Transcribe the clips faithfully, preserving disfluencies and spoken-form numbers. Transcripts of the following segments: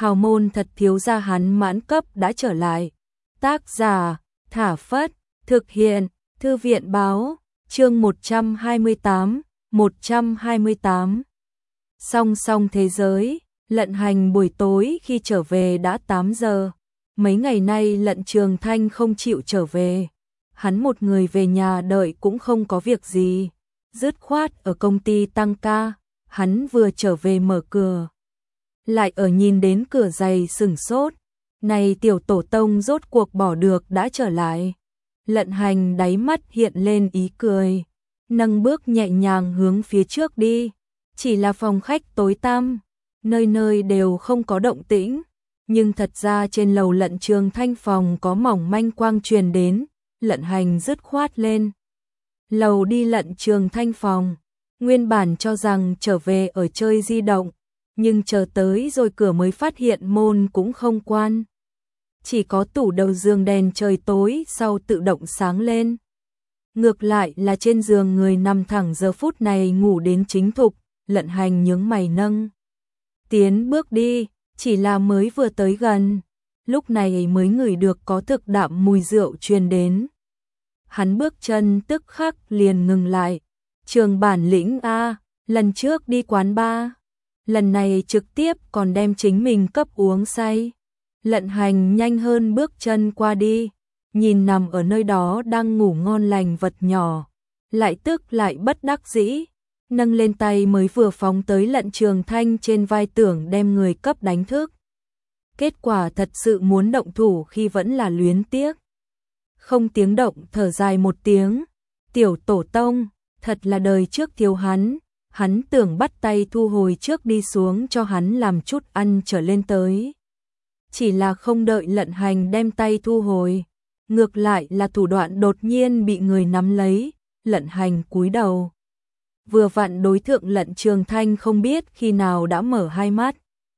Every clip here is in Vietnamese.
hào môn thật thiếu gia hắn mãn cấp đã trở lại. Tác giả, Thả Phất, thực hiện, Thư viện Báo, chương một trăm hai mươi tám, một trăm hai mươi tám. Song song thế giới, Lận Hành buổi tối khi trở về đã tám giờ. Mấy ngày nay Lận Trường Thanh không chịu trở về. Hắn một người về nhà đợi cũng không có việc gì. Dứt khoát ở công ty tăng ca, hắn vừa trở về mở cửa. Lại ở nhìn đến cửa giày sửng sốt. Này tiểu tổ tông rốt cuộc bỏ được đã trở lại. Lận Hành đáy mắt hiện lên ý cười. Nâng bước nhẹ nhàng hướng phía trước đi. Chỉ là phòng khách tối tăm. Nơi nơi đều không có động tĩnh. Nhưng thật ra trên lầu Lận Trường Thanh phòng có mỏng manh quang truyền đến. Lận Hành dứt khoát lên lầu đi Lận Trường Thanh phòng. Nguyên bản cho rằng trở về ở chơi di động, nhưng chờ tới rồi cửa mới phát hiện môn cũng không quan. Chỉ có tủ đầu giường đèn trời tối sau tự động sáng lên. Ngược lại là trên giường người nằm thẳng giờ phút này ngủ đến chính thục. Lận Hành nhướng mày nâng tiến bước đi, chỉ là mới vừa tới gần, lúc này mới ngửi được có thực đạm mùi rượu truyền đến. Hắn bước chân tức khắc liền ngừng lại. Trường bản lĩnh a, lần trước đi quán bar, lần này trực tiếp còn đem chính mình cấp uống say. Lận Hành nhanh hơn bước chân qua đi, nhìn nằm ở nơi đó đang ngủ ngon lành vật nhỏ, lại tức lại bất đắc dĩ, nâng lên tay mới vừa phóng tới Lận Trường Thanh trên vai tưởng đem người cấp đánh thức. Kết quả thật sự muốn động thủ khi vẫn là luyến tiếc. Không tiếng động thở dài một tiếng, tiểu tổ tông, thật là đời trước thiếu hắn, hắn tưởng bắt tay thu hồi trước đi xuống cho hắn làm chút ăn trở lên tới. Chỉ là không đợi Lận Hành đem tay thu hồi, ngược lại là thủ đoạn đột nhiên bị người nắm lấy. Lận Hành cúi đầu, vừa vặn đối thượng Lận Trường Thanh không biết khi nào đã mở hai mắt.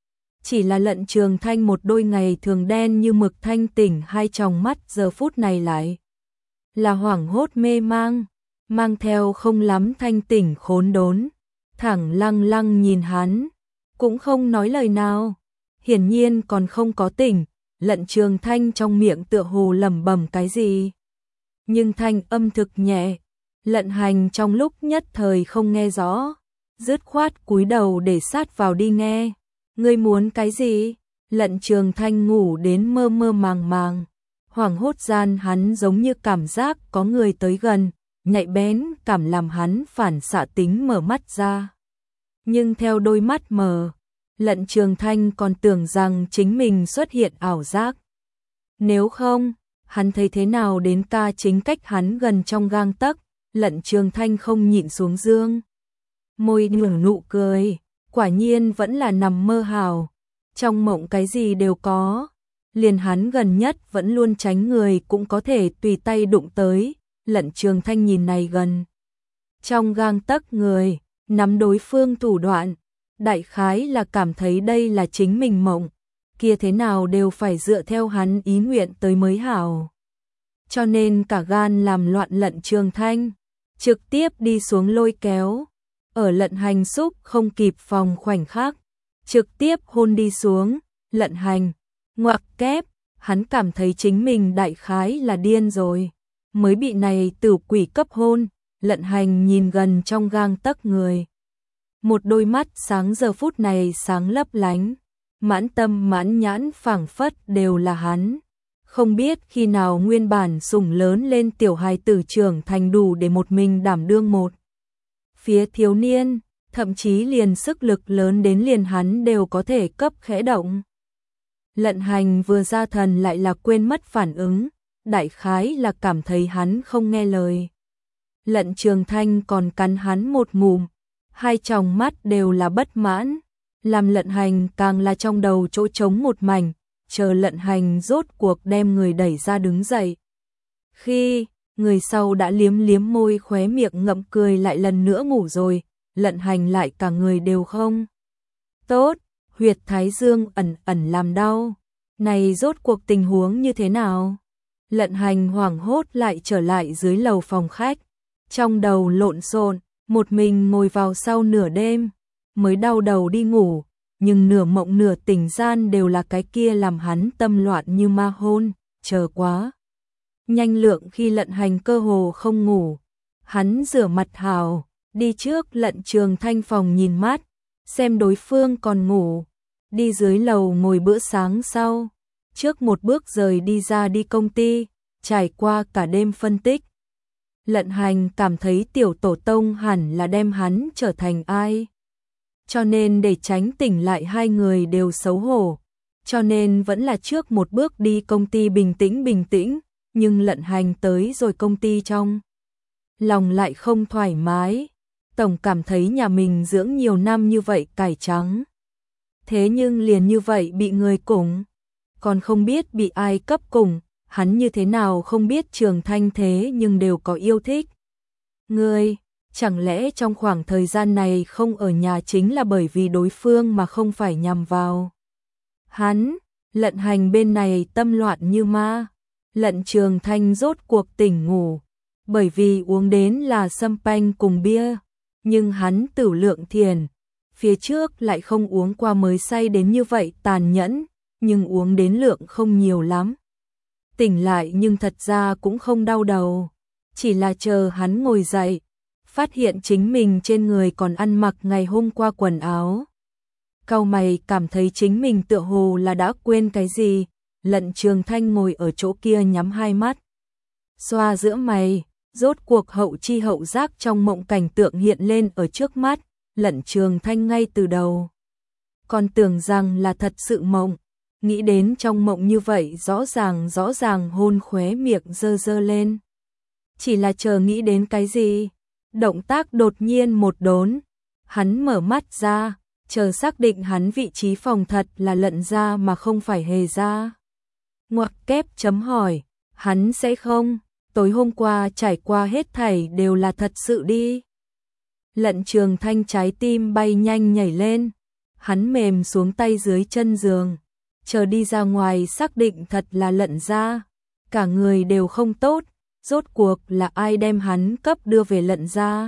Chỉ là Lận Trường Thanh một đôi ngày thường đen như mực thanh tỉnh hai tròng mắt giờ phút này lại là hoảng hốt mê mang, mang theo không lắm thanh tỉnh khốn đốn, thẳng lăng lăng nhìn hắn, cũng không nói lời nào, hiển nhiên còn không có tỉnh. Lận Trường Thanh trong miệng tựa hồ lẩm bẩm cái gì, nhưng thanh âm thực nhẹ. Lận Hành trong lúc nhất thời không nghe rõ, dứt khoát cúi đầu để sát vào đi nghe. Ngươi muốn cái gì? Lận Trường Thanh ngủ đến mơ mơ màng màng, hoảng hốt gian hắn giống như cảm giác có người tới gần, nhạy bén cảm làm hắn phản xạ tính mở mắt ra. Nhưng theo đôi mắt mờ, Lận Trường Thanh còn tưởng rằng chính mình xuất hiện ảo giác. Nếu không, hắn thấy thế nào đến ca chính cách hắn gần trong gang tấc. Lận Trường Thanh không nhịn xuống dương môi nở nụ cười, quả nhiên vẫn là nằm mơ hào, trong mộng cái gì đều có, liền hắn gần nhất vẫn luôn tránh người cũng có thể tùy tay đụng tới. Lận Trường Thanh nhìn này gần trong gang tấc người, nắm đối phương thủ đoạn, đại khái là cảm thấy đây là chính mình mộng, kia thế nào đều phải dựa theo hắn ý nguyện tới mới hảo. Cho nên cả gan làm loạn Lận Trường Thanh trực tiếp đi xuống lôi kéo, ở Lận Hành xúc không kịp phòng khoảnh khắc, trực tiếp hôn đi xuống. Lận Hành ngoặc kép, hắn cảm thấy chính mình đại khái là điên rồi, mới bị này tử quỷ cấp hôn. Lận Hành nhìn gần trong gang tấc người, một đôi mắt sáng giờ phút này sáng lấp lánh, mãn tâm mãn nhãn phảng phất đều là hắn. Không biết khi nào nguyên bản sủng lớn lên tiểu hài tử trưởng thành đủ để một mình đảm đương một phía thiếu niên, thậm chí liền sức lực lớn đến liền hắn đều có thể cấp khẽ động. Lận Hành vừa ra thần lại là quên mất phản ứng, đại khái là cảm thấy hắn không nghe lời. Lận Trường Thanh còn cắn hắn một ngụm, hai tròng mắt đều là bất mãn, làm Lận Hành càng là trong đầu chỗ trống một mảnh. Chờ Lận Hành rốt cuộc đem người đẩy ra đứng dậy, khi người sau đã liếm liếm môi khóe miệng ngậm cười lại lần nữa ngủ rồi, Lận Hành lại cả người đều không tốt, huyệt thái dương ẩn ẩn làm đau. Này rốt cuộc tình huống như thế nào? Lận Hành hoảng hốt lại trở lại dưới lầu phòng khách, trong đầu lộn xộn, một mình ngồi vào sau nửa đêm, mới đau đầu đi ngủ, nhưng nửa mộng nửa tỉnh gian đều là cái kia làm hắn tâm loạn như ma hôn, chờ quá. Nhanh lượng khi Lận Hành cơ hồ không ngủ, hắn rửa mặt hào, đi trước Lận Trường Thanh phòng nhìn mát, xem đối phương còn ngủ, đi dưới lầu ngồi bữa sáng sau, trước một bước rời đi ra đi công ty, trải qua cả đêm phân tích. Lận Hành cảm thấy tiểu tổ tông hẳn là đem hắn trở thành ai. Cho nên để tránh tỉnh lại hai người đều xấu hổ, cho nên vẫn là trước một bước đi công ty bình tĩnh bình tĩnh, nhưng Lận Hành tới rồi công ty trong lòng lại không thoải mái, tổng cảm thấy nhà mình dưỡng nhiều năm như vậy cải trắng. Thế nhưng liền như vậy bị người củng, còn không biết bị ai cấp củng, hắn như thế nào không biết Trường Thanh thế nhưng đều có yêu thích. Ngươi, chẳng lẽ trong khoảng thời gian này không ở nhà chính là bởi vì đối phương mà không phải nhằm vào hắn? Lận Hành bên này tâm loạn như ma, Lận Trường Thanh rốt cuộc tỉnh ngủ, bởi vì uống đến là sâm panh cùng bia, nhưng hắn tửu lượng thiền, phía trước lại không uống qua mới say đến như vậy tàn nhẫn, nhưng uống đến lượng không nhiều lắm. Tỉnh lại nhưng thật ra cũng không đau đầu, chỉ là chờ hắn ngồi dậy, phát hiện chính mình trên người còn ăn mặc ngày hôm qua quần áo. Cau mày cảm thấy chính mình tựa hồ là đã quên cái gì. Lận Trường Thanh ngồi ở chỗ kia nhắm hai mắt, xoa giữa mày, rốt cuộc hậu chi hậu giác trong mộng cảnh tượng hiện lên ở trước mắt. Lận Trường Thanh ngay từ đầu còn tưởng rằng là thật sự mộng, nghĩ đến trong mộng như vậy rõ ràng rõ ràng hôn khóe miệng dơ dơ lên. Chỉ là chờ nghĩ đến cái gì, động tác đột nhiên một đốn, hắn mở mắt ra, chờ xác định hắn vị trí phòng thật là Lận gia mà không phải Hề gia. Ngoặc kép chấm hỏi, hắn sẽ không, tối hôm qua trải qua hết thảy đều là thật sự đi. Lận Trường Thanh trái tim bay nhanh nhảy lên, hắn mềm xuống tay dưới chân giường, chờ đi ra ngoài xác định thật là Lận gia, cả người đều không tốt, rốt cuộc là ai đem hắn cấp đưa về Lận gia.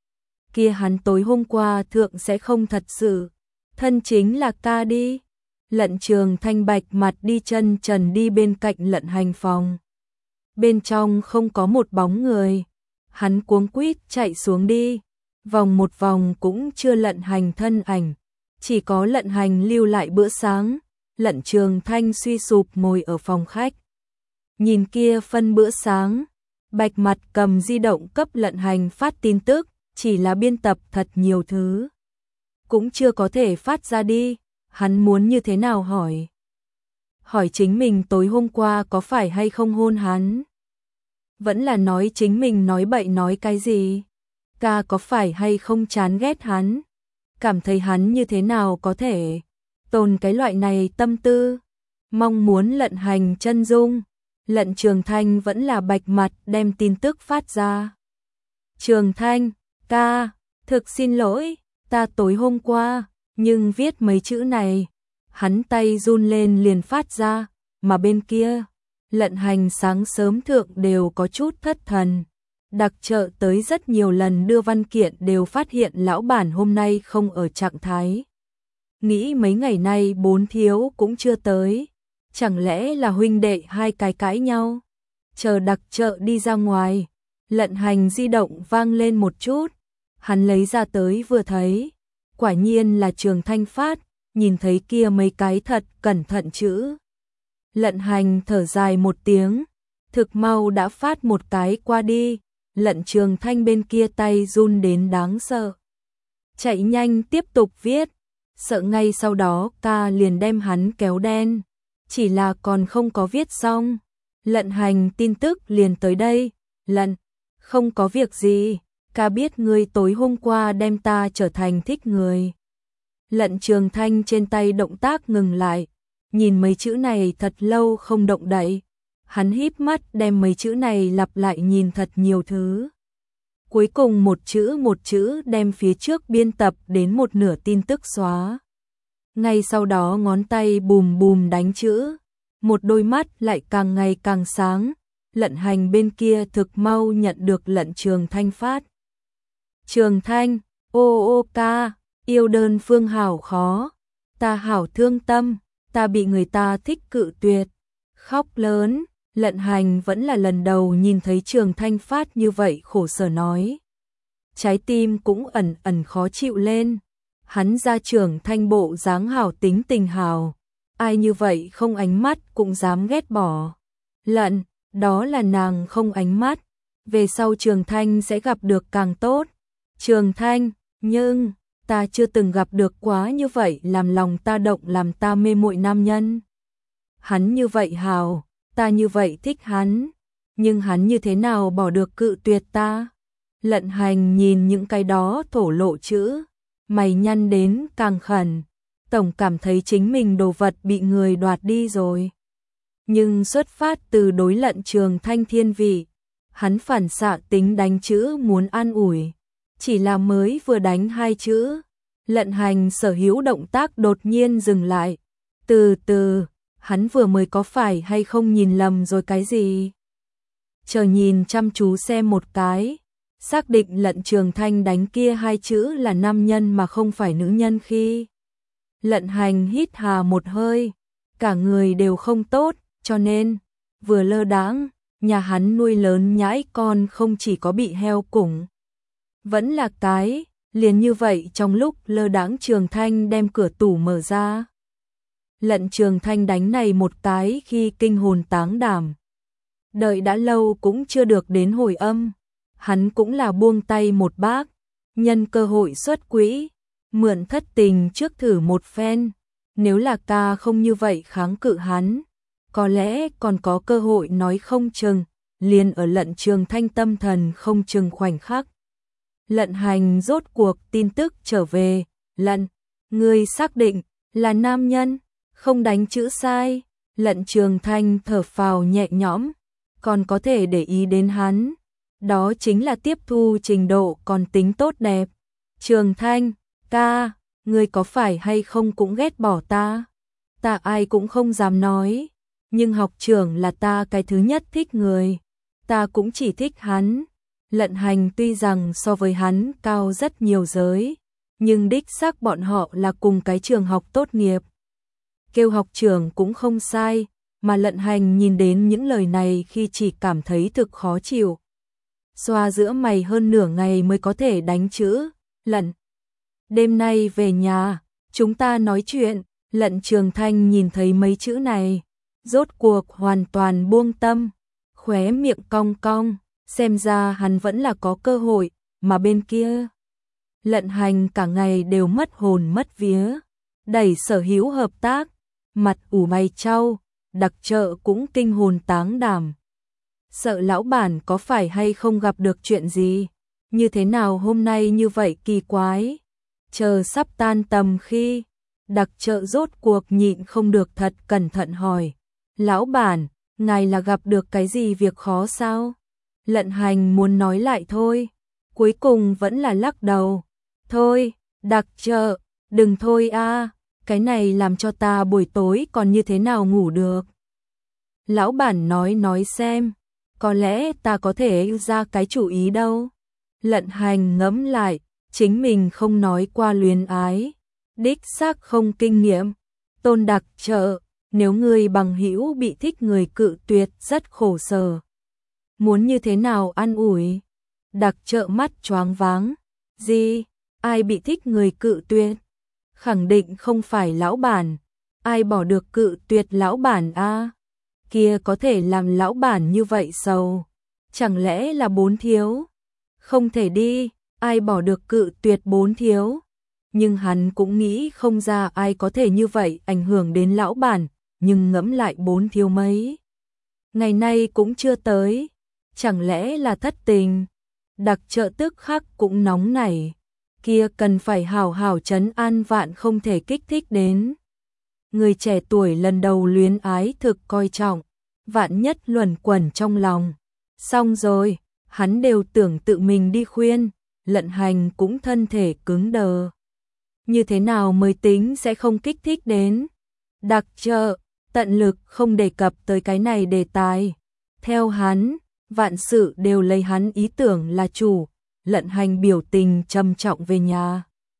Kia hắn tối hôm qua thượng sẽ không thật sự, thân chính là ca đi. Lận Trường Thanh bạch mặt đi chân trần đi bên cạnh Lận Hành phòng. Bên trong không có một bóng người, hắn cuống quýt chạy xuống đi, vòng một vòng cũng chưa Lận Hành thân ảnh, chỉ có Lận Hành lưu lại bữa sáng. Lận Trường Thanh suy sụp ngồi ở phòng khách, nhìn kia phân bữa sáng, bạch mặt cầm di động cấp Lận Hành phát tin tức, chỉ là biên tập thật nhiều thứ, cũng chưa có thể phát ra đi. Hắn muốn như thế nào hỏi? Hỏi chính mình tối hôm qua có phải hay không hôn hắn? Vẫn là nói chính mình nói bậy nói cái gì? Ca có phải hay không chán ghét hắn? Cảm thấy hắn như thế nào có thể tồn cái loại này tâm tư? Mong muốn Lận Hành chân dung. Lận Trường Thanh vẫn là bạch mặt đem tin tức phát ra. Trường Thanh, ca, thực xin lỗi, ta tối hôm qua, nhưng viết mấy chữ này, hắn tay run lên liền phát ra, mà bên kia, Lận Hành sáng sớm thượng đều có chút thất thần. Đặc trợ tới rất nhiều lần đưa văn kiện đều phát hiện lão bản hôm nay không ở trạng thái. Nghĩ mấy ngày nay bốn thiếu cũng chưa tới, chẳng lẽ là huynh đệ hai cái cãi nhau? Chờ đặc trợ đi ra ngoài, Lận Hành di động vang lên một chút, hắn lấy ra tới vừa thấy, quả nhiên là Trường Thanh phát, nhìn thấy kia mấy cái thật cẩn thận chữ. Lận Hành thở dài một tiếng, thực mau đã phát một cái qua đi. Lận Trường Thanh bên kia tay run đến đáng sợ, chạy nhanh tiếp tục viết, sợ ngay sau đó ca liền đem hắn kéo đen, chỉ là còn không có viết xong. Lận Hành tin tức liền tới đây, Lận, không có việc gì, ca biết ngươi tối hôm qua đem ta trở thành thích người. Lận Trường Thanh trên tay động tác ngừng lại, nhìn mấy chữ này thật lâu không động đậy. Hắn híp mắt đem mấy chữ này lặp lại nhìn thật nhiều thứ. Cuối cùng một chữ một chữ đem phía trước biên tập đến một nửa tin tức xóa. Ngay sau đó ngón tay bùm bùm đánh chữ, một đôi mắt lại càng ngày càng sáng. Lận Hành bên kia thực mau nhận được Lận Trường Thanh phát. Trường Thanh, ô ô ca, yêu đơn phương hảo khó. ta hảo thương tâm, ta bị người ta thích cự tuyệt. Khóc lớn, Lận Hành vẫn là lần đầu nhìn thấy Trường Thanh phát như vậy khổ sở nói. Trái tim cũng ẩn ẩn khó chịu lên. Hắn ra Trường Thanh bộ dáng hảo tính tình hảo. Ai như vậy không ánh mắt cũng dám ghét bỏ. Lận, đó là nàng không ánh mắt. Về sau Trường Thanh sẽ gặp được càng tốt. Trường Thanh, nhưng ta chưa từng gặp được quá như vậy làm lòng ta động làm ta mê muội nam nhân. Hắn như vậy hào, ta như vậy thích hắn, nhưng hắn như thế nào bỏ được cự tuyệt ta? Lận Hành nhìn những cái đó thổ lộ chữ, mày nhăn đến càng khẩn, tổng cảm thấy chính mình đồ vật bị người đoạt đi rồi. Nhưng xuất phát từ đối Lận Trường Thanh thiên vị, hắn phản xạ tính đánh chữ muốn an ủi, chỉ là mới vừa đánh hai chữ, Lận Hành sở hữu động tác đột nhiên dừng lại. Từ từ, hắn vừa mới có phải hay không nhìn lầm rồi cái gì? Chờ nhìn chăm chú xem một cái, xác định Lận Trường Thanh đánh kia hai chữ là nam nhân mà không phải nữ nhân khi. Lận Hành hít hà một hơi, cả người đều không tốt, cho nên, vừa lơ đãng, nhà hắn nuôi lớn nhãi con không chỉ có bị heo củng, vẫn là cái, liền như vậy trong lúc lơ đãng Trường Thanh đem cửa tủ mở ra. Lận Trường Thanh đánh này một cái khi kinh hồn táng đảm. Đợi đã lâu cũng chưa được đến hồi âm, hắn cũng là buông tay một bác, nhân cơ hội xuất quỹ, mượn thất tình trước thử một phen, nếu là ca không như vậy kháng cự hắn, có lẽ còn có cơ hội nói không chừng, liền ở Lận Trường Thanh tâm thần không chừng khoảnh khắc. Lận Hành rốt cuộc tin tức trở về, Lận, ngươi xác định là nam nhân, không đánh chữ sai. Lận Trường Thanh thở phào nhẹ nhõm, còn có thể để ý đến hắn, đó chính là tiếp thu trình độ còn tính tốt đẹp. Trường Thanh, ca, ngươi có phải hay không cũng ghét bỏ ta? Ta ai cũng không dám nói, nhưng học trưởng là ta cái thứ nhất thích người, ta cũng chỉ thích hắn. Lận Hành tuy rằng so với hắn cao rất nhiều giới, nhưng đích xác bọn họ là cùng cái trường học tốt nghiệp. Kêu học trưởng cũng không sai, mà Lận Hành nhìn đến những lời này khi chỉ cảm thấy thực khó chịu. Xoa giữa mày hơn nửa ngày mới có thể đánh chữ, Lận. Đêm nay về nhà, chúng ta nói chuyện. Lận Trường Thanh nhìn thấy mấy chữ này, rốt cuộc hoàn toàn buông tâm, khóe miệng cong cong, xem ra hắn vẫn là có cơ hội, mà bên kia. Lận Hành cả ngày đều mất hồn mất vía, đẩy sở hữu hợp tác, mặt ủ mày trao, đặc trợ cũng kinh hồn táng đảm. Sợ lão bản có phải hay không gặp được chuyện gì, như thế nào hôm nay như vậy kỳ quái. Chờ sắp tan tầm khi, đặc trợ rốt cuộc nhịn không được thật cẩn thận hỏi, lão bản, ngài là gặp được cái gì việc khó sao? Lận Hành muốn nói lại thôi, cuối cùng vẫn là lắc đầu. Thôi, đặc trợ, đừng thôi a, cái này làm cho ta buổi tối còn như thế nào ngủ được. Lão bản nói nói xem, có lẽ ta có thể ra cái chủ ý đâu. Lận Hành ngẫm lại, chính mình không nói qua luyến ái, đích xác không kinh nghiệm. Tôn đặc trợ, nếu người bằng hữu bị thích người cự tuyệt rất khổ sở, muốn như thế nào an ủi? Đặc trợ mắt choáng váng, gì? Ai bị thích người cự tuyệt? Khẳng định không phải lão bản, ai bỏ được cự tuyệt lão bản a? Kia có thể làm lão bản như vậy sầu, chẳng lẽ là bốn thiếu? Không thể đi, ai bỏ được cự tuyệt bốn thiếu? Nhưng hắn cũng nghĩ không ra ai có thể như vậy ảnh hưởng đến lão bản, nhưng ngẫm lại bốn thiếu mấy ngày nay cũng chưa tới, chẳng lẽ là thất tình? Đặc trợ tức khắc cũng nóng nảy, kia cần phải hào hào trấn an vạn không thể kích thích đến. Người trẻ tuổi lần đầu luyến ái thực coi trọng, vạn nhất luẩn quẩn trong lòng. Xong rồi, hắn đều tưởng tự mình đi khuyên, Lận Hành cũng thân thể cứng đờ. Như thế nào mới tính sẽ không kích thích đến? Đặc trợ, tận lực không đề cập tới cái này đề tài. Theo hắn, vạn sự đều lấy hắn ý tưởng là chủ. Lận Hành biểu tình trầm trọng về nhà.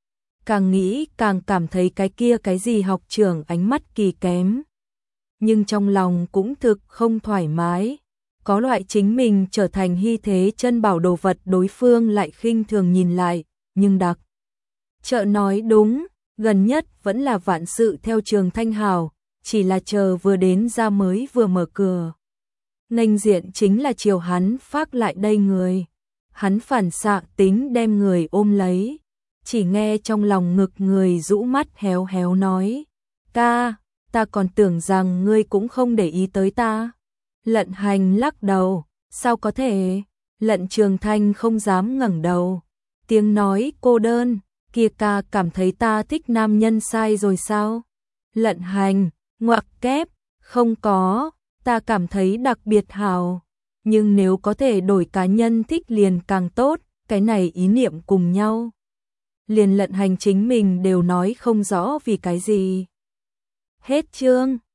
càng nghĩ càng cảm thấy cái kia cái gì học trưởng ánh mắt kỳ kém. Nhưng trong lòng cũng thực không thoải mái, có loại chính mình trở thành hy thế chân bảo đồ vật đối phương lại khinh thường nhìn lại, nhưng đặc. Chợ nói đúng, gần nhất vẫn là vạn sự theo Trường Thanh hảo, chỉ là chờ vừa đến ra mới vừa mở cửa. Nghênh diện chính là chiều hắn phác lại đây người. Hắn phản xạ tính đem người ôm lấy, chỉ nghe trong lòng ngực người rũ mắt héo héo nói, ca, ta còn tưởng rằng ngươi cũng không để ý tới ta. Lận Hành lắc đầu, sao có thể, Lận Trường Thanh không dám ngẩng đầu, tiếng nói cô đơn, kia ca cảm thấy ta thích nam nhân sai rồi sao? Lận Hành, ngoặc kép, không có, ta cảm thấy đặc biệt hào, nhưng nếu có thể đổi cá nhân thích liền càng tốt, cái này ý niệm cùng nhau. Liền Lận Hành chính mình đều nói không rõ vì cái gì. Hết chương.